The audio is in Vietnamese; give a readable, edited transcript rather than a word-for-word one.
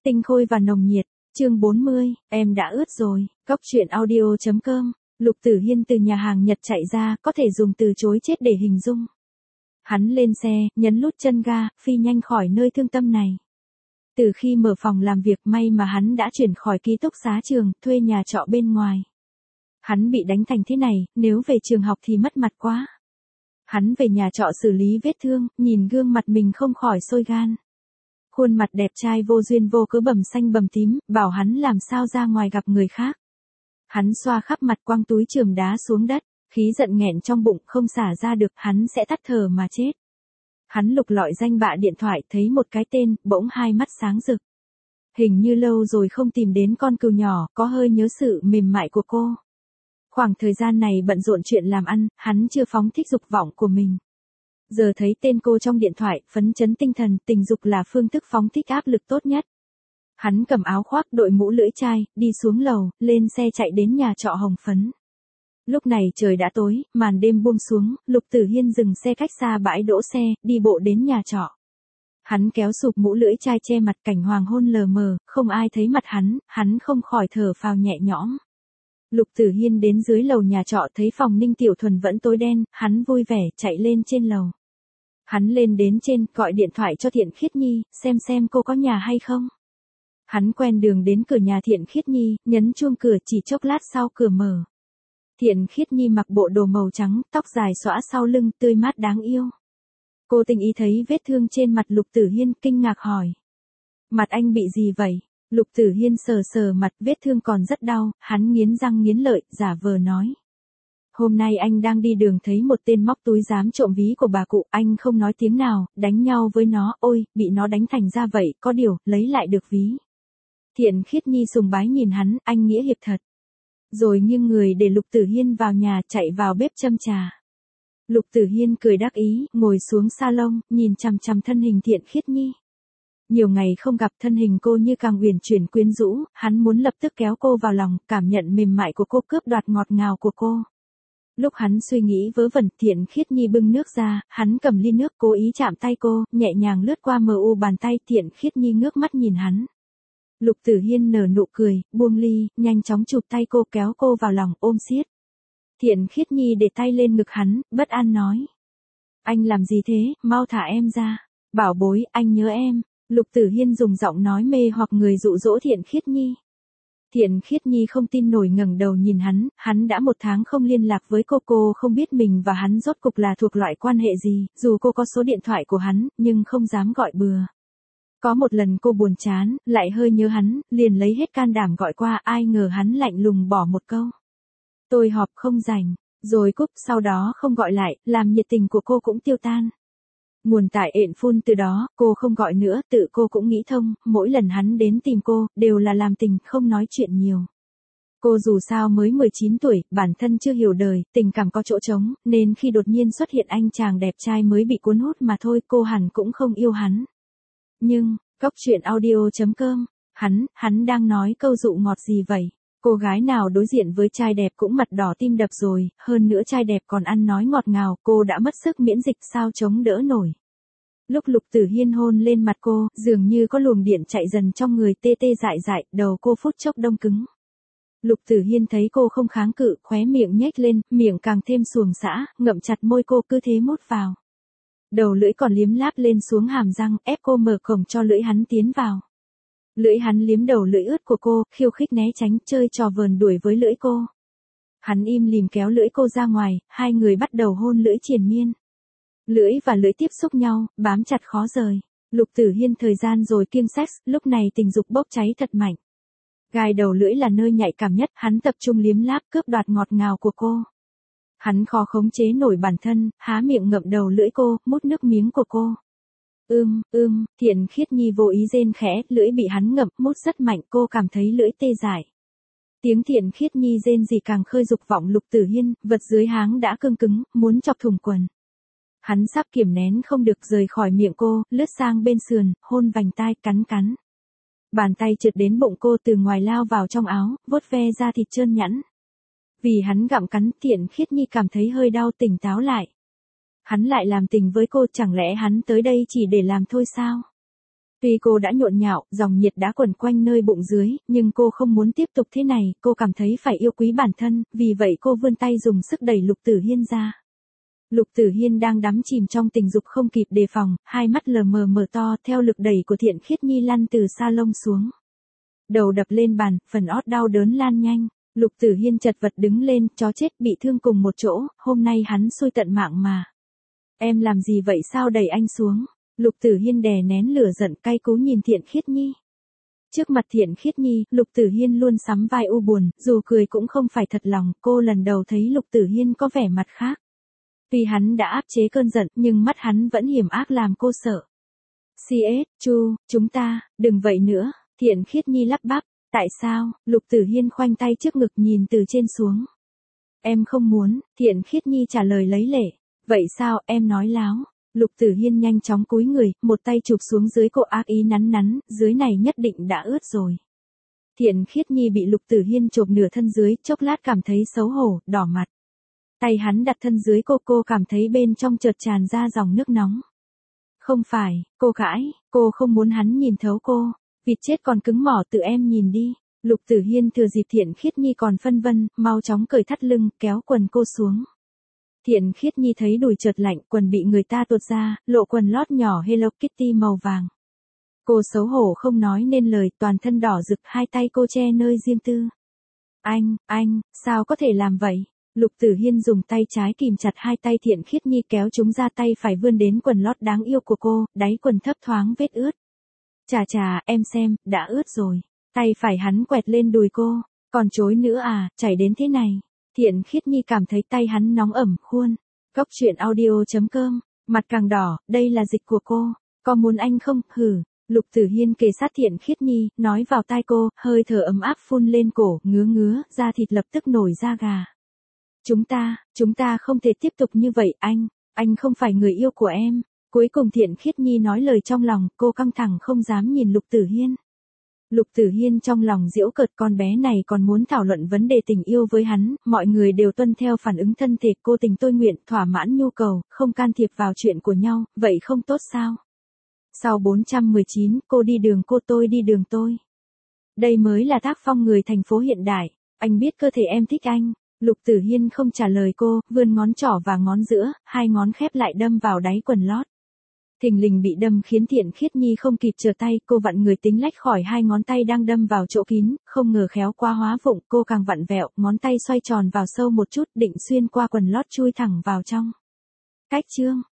Tinh khôi và nồng nhiệt, chương 40, em đã ướt rồi, Cóc truyện audio.com, Lục Tử Hiên từ nhà hàng Nhật chạy ra, có thể dùng từ chối chết để hình dung. Hắn lên xe, nhấn nút chân ga, phi nhanh khỏi nơi thương tâm này. Từ khi mở phòng làm việc may mà hắn đã chuyển khỏi ký túc xá trường, thuê nhà trọ bên ngoài. Hắn bị đánh thành thế này, nếu về trường học thì mất mặt quá. Hắn về nhà trọ xử lý vết thương, nhìn gương mặt mình không khỏi sôi gan. Khuôn mặt đẹp trai vô duyên vô cớ bầm xanh bầm tím, bảo hắn làm sao ra ngoài gặp người khác. Hắn xoa khắp mặt quăng túi chườm đá xuống đất, khí giận nghẹn trong bụng không xả ra được, hắn sẽ tắt thở mà chết. Hắn lục lọi danh bạ điện thoại thấy một cái tên, bỗng hai mắt sáng rực. Hình như lâu rồi không tìm đến con cừu nhỏ, có hơi nhớ sự mềm mại của cô. Khoảng thời gian này bận rộn chuyện làm ăn, hắn chưa phóng thích dục vọng của mình. Giờ thấy tên cô trong điện thoại, phấn chấn tinh thần, tình dục là phương thức phóng thích áp lực tốt nhất. Hắn cầm áo khoác, đội mũ lưỡi chai, đi xuống lầu, lên xe chạy đến nhà trọ Hồng Phấn. Lúc này trời đã tối, màn đêm buông xuống, Lục Tử Hiên dừng xe cách xa bãi đỗ xe, đi bộ đến nhà trọ. Hắn kéo sụp mũ lưỡi chai che mặt, cảnh hoàng hôn lờ mờ, không ai thấy mặt hắn không khỏi thở phào nhẹ nhõm. Lục Tử Hiên đến dưới lầu nhà trọ thấy phòng Ninh Tiểu Thuần vẫn tối đen, hắn vui vẻ chạy lên trên lầu. Hắn lên đến trên, gọi điện thoại cho Thiện Khiết Nhi, xem cô có nhà hay không. Hắn quen đường đến cửa nhà Thiện Khiết Nhi, nhấn chuông cửa, chỉ chốc lát sau cửa mở. Thiện Khiết Nhi mặc bộ đồ màu trắng, tóc dài xõa sau lưng, tươi mát đáng yêu. Cô tình ý thấy vết thương trên mặt Lục Tử Hiên, kinh ngạc hỏi. Mặt anh bị gì vậy? Lục Tử Hiên sờ mặt, vết thương còn rất đau, hắn nghiến răng nghiến lợi, giả vờ nói. Hôm nay anh đang đi đường thấy một tên móc túi dám trộm ví của bà cụ, anh không nói tiếng nào, đánh nhau với nó, ôi, bị nó đánh thành ra vậy, có điều, lấy lại được ví. Thiện Khiết Nhi sùng bái nhìn hắn, anh nghĩa hiệp thật. Rồi nghiêng người để Lục Tử Hiên vào nhà, chạy vào bếp châm trà. Lục Tử Hiên cười đắc ý, ngồi xuống salon, nhìn chằm chằm thân hình Thiện Khiết Nhi. Nhiều ngày không gặp, thân hình cô như càng uyển chuyển quyến rũ, hắn muốn lập tức kéo cô vào lòng, cảm nhận mềm mại của cô, cướp đoạt ngọt ngào của cô. Lúc hắn suy nghĩ vớ vẩn, Thiện Khiết Nhi bưng nước ra, hắn cầm ly nước cố ý chạm tay cô, nhẹ nhàng lướt qua mờ u bàn tay. Thiện Khiết Nhi ngước mắt nhìn hắn. Lục Tử Hiên nở nụ cười, buông ly, nhanh chóng chụp tay cô, kéo cô vào lòng, ôm siết. Thiện Khiết Nhi để tay lên ngực hắn, bất an nói. Anh làm gì thế, mau thả em ra. Bảo bối, anh nhớ em. Lục Tử Hiên dùng giọng nói mê hoặc người dụ dỗ Thiện Khiết Nhi. Thiện Khiết Nhi không tin nổi ngẩng đầu nhìn hắn đã 1 tháng không liên lạc với cô không biết mình và hắn rốt cục là thuộc loại quan hệ gì, dù cô có số điện thoại của hắn, nhưng không dám gọi bừa. Có một lần cô buồn chán, lại hơi nhớ hắn, liền lấy hết can đảm gọi qua, ai ngờ hắn lạnh lùng bỏ một câu. Tôi họp không rảnh, rồi cúp, sau đó không gọi lại, làm nhiệt tình của cô cũng tiêu tan. Nguồn tại ện phun từ đó, cô không gọi nữa, tự cô cũng nghĩ thông, mỗi lần hắn đến tìm cô, đều là làm tình, không nói chuyện nhiều. Cô dù sao mới 19 tuổi, bản thân chưa hiểu đời, tình cảm có chỗ trống, nên khi đột nhiên xuất hiện anh chàng đẹp trai mới bị cuốn hút mà thôi, cô hẳn cũng không yêu hắn. Nhưng, Cóc truyện audio.com, hắn đang nói câu dụ ngọt gì vậy? Cô gái nào đối diện với trai đẹp cũng mặt đỏ tim đập rồi, hơn nữa trai đẹp còn ăn nói ngọt ngào, cô đã mất sức miễn dịch sao chống đỡ nổi. Lúc Lục Tử Hiên hôn lên mặt cô, dường như có luồng điện chạy dần trong người, tê tê dại dại, đầu cô phút chốc đông cứng. Lục Tử Hiên thấy cô không kháng cự, khóe miệng nhếch lên, miệng càng thêm xuồng xã, ngậm chặt môi cô, cứ thế mút vào. Đầu lưỡi còn liếm láp lên xuống hàm răng, ép cô mở cổng cho lưỡi hắn tiến vào. Lưỡi hắn liếm đầu lưỡi ướt của cô, khiêu khích né tránh, chơi trò vờn đuổi với lưỡi cô. Hắn im lìm kéo lưỡi cô ra ngoài, hai người bắt đầu hôn lưỡi triền miên. Lưỡi và lưỡi tiếp xúc nhau, bám chặt khó rời. Lục Tử Hiên thời gian rồi kiêng sex, lúc này tình dục bốc cháy thật mạnh. Gai đầu lưỡi là nơi nhạy cảm nhất, hắn tập trung liếm láp, cướp đoạt ngọt ngào của cô. Hắn khó khống chế nổi bản thân, há miệng ngậm đầu lưỡi cô, mút nước miếng của cô. Thiện Khiết Nhi vô ý rên khẽ, lưỡi bị hắn ngậm, mút rất mạnh, cô cảm thấy lưỡi tê dại. Tiếng Thiện Khiết Nhi rên gì càng khơi dục vọng Lục Tử Hiên, vật dưới háng đã cương cứng, muốn chọc thủng quần. Hắn sắp kiềm nén không được rời khỏi miệng cô, lướt sang bên sườn, hôn vành tai, cắn. Bàn tay trượt đến bụng cô, từ ngoài lao vào trong áo, vuốt ve da thịt trơn nhẵn. Vì hắn gặm cắn, Thiện Khiết Nhi cảm thấy hơi đau, tỉnh táo lại. Hắn lại làm tình với cô, chẳng lẽ hắn tới đây chỉ để làm thôi sao? Tuy cô đã nhộn nhạo, dòng nhiệt đã quẩn quanh nơi bụng dưới, nhưng cô không muốn tiếp tục thế này, cô cảm thấy phải yêu quý bản thân, vì vậy cô vươn tay dùng sức đẩy Lục Tử Hiên ra. Lục Tử Hiên đang đắm chìm trong tình dục không kịp đề phòng, hai mắt lờ mờ mở to theo lực đẩy của Thiện Khiết Nhi lăn từ salon xuống. Đầu đập lên bàn, phần ót đau đớn lan nhanh. Lục Tử Hiên chật vật đứng lên, chó chết bị thương cùng một chỗ, hôm nay hắn xui tận mạng mà. Em làm gì vậy, sao đẩy anh xuống? Lục Tử Hiên đè nén lửa giận cay cú nhìn Thiện Khiết Nhi. Trước mặt Thiện Khiết Nhi, Lục Tử Hiên luôn sắm vai u buồn, dù cười cũng không phải thật lòng, cô lần đầu thấy Lục Tử Hiên có vẻ mặt khác. Tuy hắn đã áp chế cơn giận, nhưng mắt hắn vẫn hiểm ác làm cô sợ. Chu, chúng ta, đừng vậy nữa, Thiện Khiết Nhi lắp bắp, tại sao? Lục Tử Hiên khoanh tay trước ngực nhìn từ trên xuống. Em không muốn, Thiện Khiết Nhi trả lời lấy lệ. Vậy sao, em nói láo. Lục Tử Hiên nhanh chóng cúi người, một tay chụp xuống dưới cô ác ý nắn nắn, dưới này nhất định đã ướt rồi. Thiện Khiết Nhi bị Lục Tử Hiên chộp nửa thân dưới, chốc lát cảm thấy xấu hổ, đỏ mặt. Tay hắn đặt thân dưới cô cảm thấy bên trong chợt tràn ra dòng nước nóng. Không phải, cô cãi, cô không muốn hắn nhìn thấu cô. Vịt chết còn cứng mỏ, tự em nhìn đi. Lục Tử Hiên thừa dịp Thiện Khiết Nhi còn phân vân, mau chóng cởi thắt lưng, kéo quần cô xuống. Thiện Khiết Nhi thấy đùi chợt lạnh, quần bị người ta tuột ra, lộ quần lót nhỏ Hello Kitty màu vàng. Cô xấu hổ không nói nên lời, toàn thân đỏ rực, hai tay cô che nơi riêng tư. Anh, sao có thể làm vậy? Lục Tử Hiên dùng tay trái kìm chặt hai tay Thiện Khiết Nhi kéo chúng ra, tay phải vươn đến quần lót đáng yêu của cô, đáy quần thấp thoáng vết ướt. Chà, em xem, đã ướt rồi. Tay phải hắn quẹt lên đùi cô, còn chối nữa à, chảy đến thế này. Thiện Khiết Nhi cảm thấy tay hắn nóng ẩm khuôn. Cóc truyện audio.com, mặt càng đỏ, đây là dịch của cô. Có muốn anh không? Hử. Lục Tử Hiên kề sát Thiện Khiết Nhi, nói vào tai cô, hơi thở ấm áp phun lên cổ, ngứa, da thịt lập tức nổi da gà. Chúng ta không thể tiếp tục như vậy, anh không phải người yêu của em. Cuối cùng Thiện Khiết Nhi nói lời trong lòng, cô căng thẳng không dám nhìn Lục Tử Hiên. Lục Tử Hiên trong lòng giễu cợt, con bé này còn muốn thảo luận vấn đề tình yêu với hắn, mọi người đều tuân theo phản ứng thân thể, cô tình tôi nguyện, thỏa mãn nhu cầu, không can thiệp vào chuyện của nhau, vậy không tốt sao? Sau 419, cô đi đường cô, tôi đi đường tôi. Đây mới là tác phong người thành phố hiện đại, anh biết cơ thể em thích anh. Lục Tử Hiên không trả lời cô, vươn ngón trỏ và ngón giữa, hai ngón khép lại đâm vào đáy quần lót. Thình lình bị đâm khiến Thiện Khiết Nhi không kịp trở tay, cô vặn người tính lách khỏi hai ngón tay đang đâm vào chỗ kín, không ngờ khéo quá hóa vụng, cô càng vặn vẹo, ngón tay xoay tròn vào sâu một chút, định xuyên qua quần lót chui thẳng vào trong. Cách chương